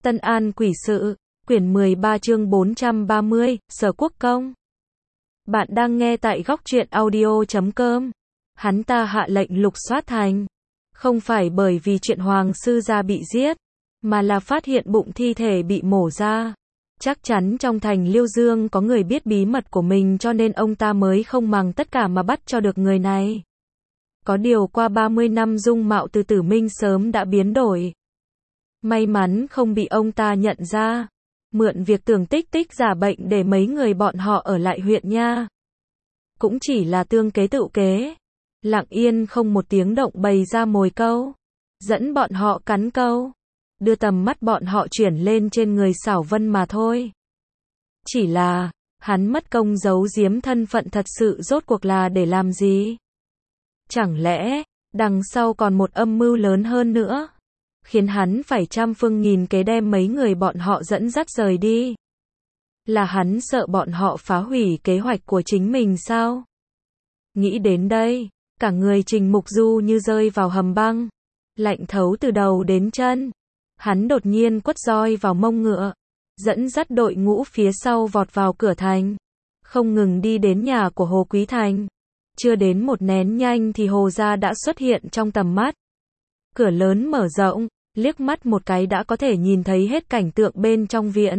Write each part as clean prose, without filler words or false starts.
Tân An Quỷ Sự, quyển 13 chương 430, Sở Quốc Công. Bạn đang nghe tại góc truyện audio.com. Hắn ta hạ lệnh lục soát thành. Không phải bởi vì chuyện Hoàng sư gia bị giết, mà là phát hiện bụng thi thể bị mổ ra. Chắc chắn trong thành Liêu Dương có người biết bí mật của mình, cho nên ông ta mới không màng tất cả mà bắt cho được người này. Có điều qua 30 năm dung mạo từ Tử Minh sớm đã biến đổi. May mắn không bị ông ta nhận ra. Mượn việc Tưởng Tích Tích giả bệnh để mấy người bọn họ ở lại huyện nha. Cũng chỉ là tương kế tựu kế. Lặng yên không một tiếng động bày ra mồi câu. Dẫn bọn họ cắn câu. Đưa tầm mắt bọn họ chuyển lên trên người Xảo Vân mà thôi. Chỉ là, hắn mất công giấu giếm thân phận thật sự rốt cuộc là để làm gì? Chẳng lẽ, đằng sau còn một âm mưu lớn hơn nữa? Khiến hắn phải trăm phương nghìn kế đem mấy người bọn họ dẫn dắt rời đi. Là hắn sợ bọn họ phá hủy kế hoạch của chính mình sao? Nghĩ đến đây, cả người Trình Mục Du như rơi vào hầm băng. Lạnh thấu từ đầu đến chân. Hắn đột nhiên quất roi vào mông ngựa. Dẫn dắt đội ngũ phía sau vọt vào cửa thành. Không ngừng đi đến nhà của Hồ Quý Thành. Chưa đến một nén nhanh thì Hồ gia đã xuất hiện trong tầm mắt. Cửa lớn mở rộng, liếc mắt một cái đã có thể nhìn thấy hết cảnh tượng bên trong viện.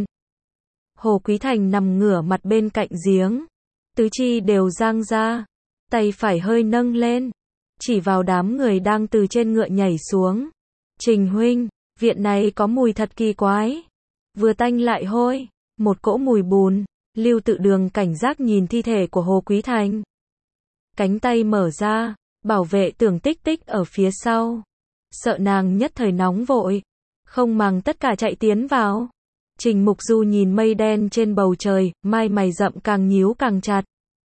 Hồ Quý Thành nằm ngửa mặt bên cạnh giếng. Tứ chi đều giang ra. Tay phải hơi nâng lên. Chỉ vào đám người đang từ trên ngựa nhảy xuống. Trình huynh, viện này có mùi thật kỳ quái. Vừa tanh lại hôi. Một cỗ mùi bùn. Lưu Tự Đường cảnh giác nhìn thi thể của Hồ Quý Thành. Cánh tay mở ra. Bảo vệ Tưởng Tích Tích ở phía sau. Sợ nàng nhất thời nóng vội. Không màng tất cả chạy tiến vào. Trình Mục Du nhìn mây đen trên bầu trời, mai mày rậm càng nhíu càng chặt.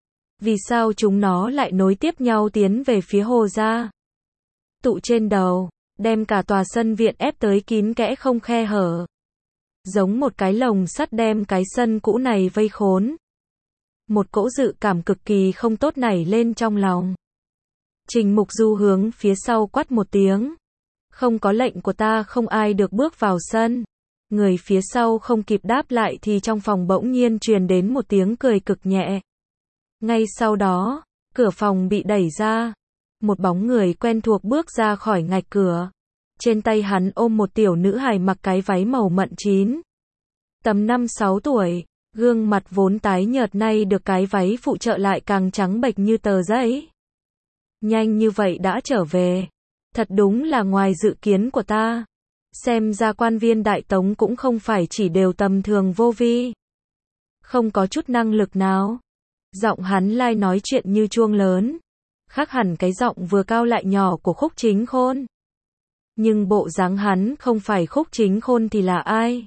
Vì sao chúng nó lại nối tiếp nhau tiến về phía Hồ gia? Tụ trên đầu, đem cả tòa sân viện ép tới kín kẽ không khe hở. Giống một cái lồng sắt đem cái sân cũ này vây khốn. Một cỗ dự cảm cực kỳ không tốt nảy lên trong lòng. Trình Mục Du hướng phía sau quát một tiếng. Không có lệnh của ta không ai được bước vào sân. Người phía sau không kịp đáp lại thì trong phòng bỗng nhiên truyền đến một tiếng cười cực nhẹ. Ngay sau đó, cửa phòng bị đẩy ra. Một bóng người quen thuộc bước ra khỏi ngạch cửa. Trên tay hắn ôm một tiểu nữ hài mặc cái váy màu mận chín. Tầm 5-6 tuổi, gương mặt vốn tái nhợt nay được cái váy phụ trợ lại càng trắng bệch như tờ giấy. Nhanh như vậy đã trở về. Thật đúng là ngoài dự kiến của ta. Xem ra quan viên Đại Tống cũng không phải chỉ đều tầm thường vô vi. Không có chút năng lực nào. Giọng hắn lai nói chuyện như chuông lớn. Khác hẳn cái giọng vừa cao lại nhỏ của Khúc Chính Khôn. Nhưng bộ dáng hắn không phải Khúc Chính Khôn thì là ai?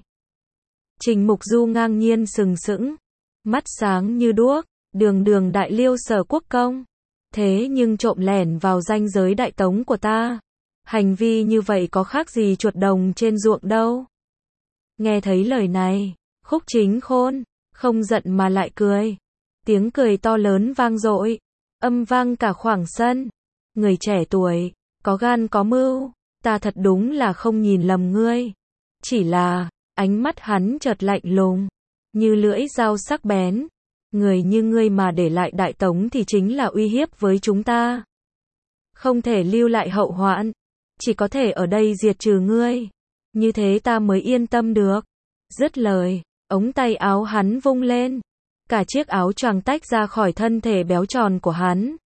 Trình Mục Du ngang nhiên sừng sững. Mắt sáng như đuốc. Đường đại Liêu Sở Quốc Công. Thế nhưng trộm lẻn vào ranh giới Đại Tống của ta. Hành vi như vậy có khác gì chuột đồng trên ruộng đâu. Nghe thấy lời này, Khúc Chính Khôn, không giận mà lại cười. Tiếng cười to lớn vang dội, âm vang cả khoảng sân. Người trẻ tuổi, có gan có mưu, ta thật đúng là không nhìn lầm ngươi. Chỉ là, ánh mắt hắn chợt lạnh lùng, như lưỡi dao sắc bén. Người như ngươi mà để lại Đại Tống thì chính là uy hiếp với chúng ta. Không thể lưu lại hậu hoạn. Chỉ có thể ở đây diệt trừ ngươi. Như thế ta mới yên tâm được. Dứt lời, ống tay áo hắn vung lên. Cả chiếc áo choàng tách ra khỏi thân thể béo tròn của hắn.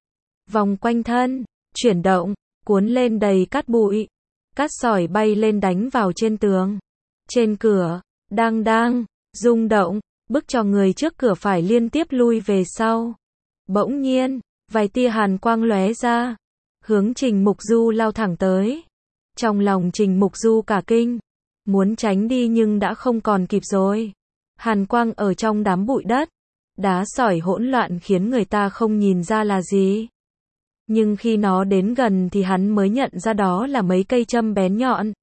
Vòng quanh thân, chuyển động, cuốn lên đầy cát bụi. Cát sỏi bay lên đánh vào trên tường. Trên cửa, đang, rung động, bức cho người trước cửa phải liên tiếp lui về sau. Bỗng nhiên, vài tia hàn quang lóe ra. Hướng Trình Mục Du lao thẳng tới. Trong lòng Trình Mục Du cả kinh. Muốn tránh đi nhưng đã không còn kịp rồi. Hàn quang ở trong đám bụi đất. Đá sỏi hỗn loạn khiến người ta không nhìn ra là gì. Nhưng khi nó đến gần thì hắn mới nhận ra đó là mấy cây châm bén nhọn.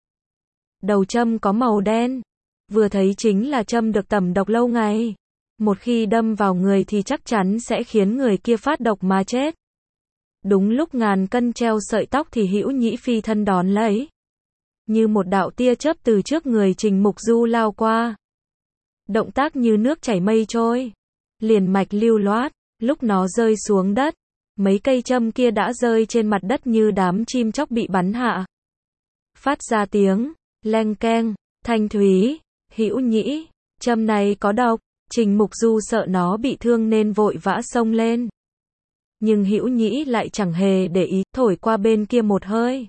Đầu châm có màu đen. Vừa thấy chính là châm được tẩm độc lâu ngày. Một khi đâm vào người thì chắc chắn sẽ khiến người kia phát độc mà chết. Đúng lúc ngàn cân treo sợi tóc thì Hữu Nhĩ phi thân đón lấy. như một đạo tia chớp từ trước người Trình Mục Du lao qua. Động tác như nước chảy mây trôi, liền mạch lưu loát, lúc nó rơi xuống đất, mấy cây châm kia đã rơi trên mặt đất như đám chim chóc bị bắn hạ. Phát ra tiếng leng keng, thanh thúy, hữu nhĩ, châm này có độc, Trình Mục Du sợ nó bị thương nên vội vã xông lên. Nhưng hữu nhĩ lại chẳng hề để ý, thổi qua bên kia một hơi.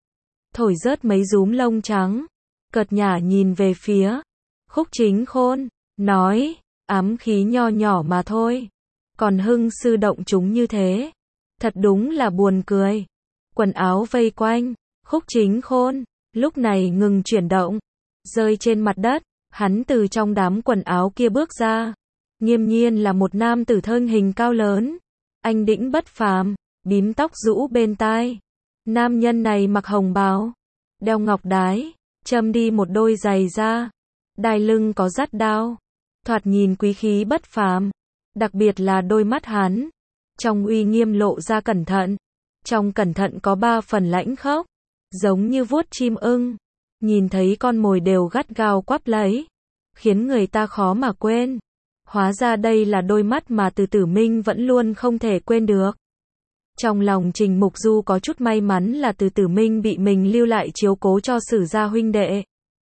Thổi rớt mấy rúm lông trắng, cợt nhả nhìn về phía Khúc Chính Khôn, nói, ám khí nho nhỏ mà thôi. Còn hưng sư động chúng như thế. Thật đúng là buồn cười. Quần áo vây quanh, Khúc Chính Khôn, lúc này ngừng chuyển động, rơi trên mặt đất, hắn từ trong đám quần áo kia bước ra. Nghiêm nhiên là một nam tử thân hình cao lớn, anh đĩnh bất phàm, bím tóc rũ bên tai. Nam nhân này mặc hồng bào, đeo ngọc đái, châm đi một đôi giày da, đai lưng có dắt đao, thoạt nhìn quý khí bất phàm, đặc biệt là đôi mắt hắn, trong uy nghiêm lộ ra cẩn thận, trong cẩn thận có 3 phần lãnh khốc, giống như vuốt chim ưng, nhìn thấy con mồi đều gắt gao quắp lấy, khiến người ta khó mà quên. Hóa ra đây là đôi mắt mà Từ Tử Minh vẫn luôn không thể quên được. Trong lòng Trình Mục Du có chút may mắn là Từ Tử Minh bị mình lưu lại chiếu cố cho Sử gia huynh đệ.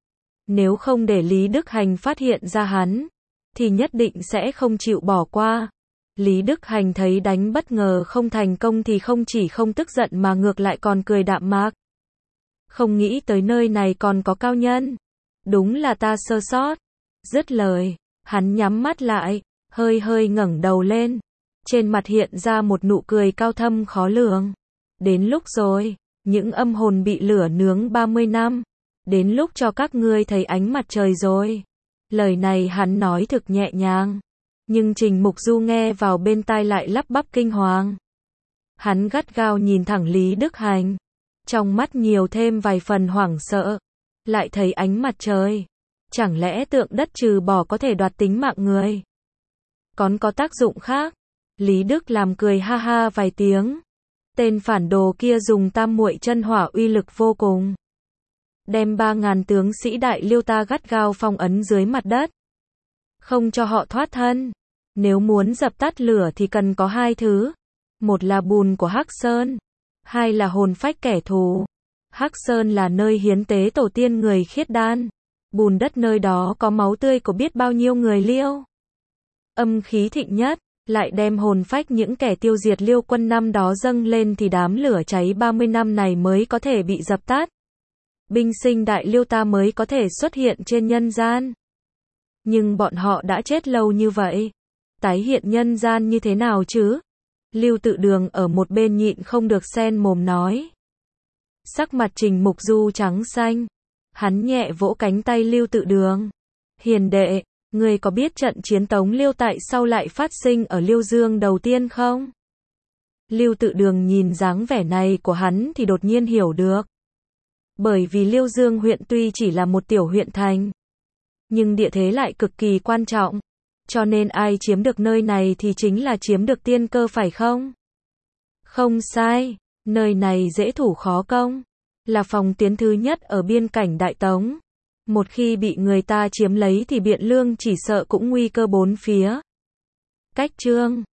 Nếu không để Lý Đức Hành phát hiện ra hắn, thì nhất định sẽ không chịu bỏ qua. Lý Đức Hành thấy đánh bất ngờ không thành công thì không chỉ không tức giận mà ngược lại còn cười đạm mạc. Không nghĩ tới nơi này còn có cao nhân. Đúng là ta sơ sót. Dứt lời, hắn nhắm mắt lại, hơi hơi ngẩng đầu lên. Trên mặt hiện ra một nụ cười cao thâm khó lường. Đến lúc rồi, những âm hồn bị lửa nướng 30 năm. Đến lúc cho các ngươi thấy ánh mặt trời rồi. Lời này hắn nói thực nhẹ nhàng. Nhưng Trình Mục Du nghe vào bên tai lại lắp bắp kinh hoàng. Hắn gắt gao nhìn thẳng Lý Đức Hành. Trong mắt nhiều thêm vài phần hoảng sợ. Lại thấy ánh mặt trời. Chẳng lẽ tượng đất trừ bỏ có thể đoạt tính mạng người? Còn có tác dụng khác? Lý Đức làm cười ha ha vài tiếng. Tên phản đồ kia dùng tam muội chân hỏa uy lực vô cùng. Đem 3.000 tướng sĩ Đại Liêu ta gắt gao phong ấn dưới mặt đất. Không cho họ thoát thân. Nếu muốn dập tắt lửa thì cần có 2 thứ. Một là bùn của Hắc Sơn. 2 là hồn phách kẻ thù. Hắc Sơn là nơi hiến tế tổ tiên người khiết đan. Bùn đất nơi đó có máu tươi của biết bao nhiêu người Liêu. Âm khí thịnh nhất, lại đem hồn phách những kẻ tiêu diệt Liêu quân năm đó dâng lên thì đám lửa cháy 30 năm này mới có thể bị dập tắt. Binh sinh Đại Liêu ta mới có thể xuất hiện trên nhân gian. Nhưng bọn họ đã chết lâu như vậy. Tái hiện nhân gian như thế nào chứ? Lưu Tự Đường ở một bên nhịn không được xen mồm nói. Sắc mặt Trình Mục Du trắng xanh. Hắn nhẹ vỗ cánh tay Lưu Tự Đường. Hiền đệ, người có biết trận chiến Tống Liêu tại sau lại phát sinh ở Liêu Dương đầu tiên không? Lưu Tự Đường nhìn dáng vẻ này của hắn thì đột nhiên hiểu được. Bởi vì Liêu Dương huyện tuy chỉ là một tiểu huyện thành, nhưng địa thế lại cực kỳ quan trọng. Cho nên ai chiếm được nơi này thì chính là chiếm được tiên cơ phải không? Không sai, nơi này dễ thủ khó công. Là phòng tuyến thứ nhất ở biên cảnh Đại Tống. Một khi bị người ta chiếm lấy thì Biện Lương chỉ sợ cũng nguy cơ bốn phía. Cách chương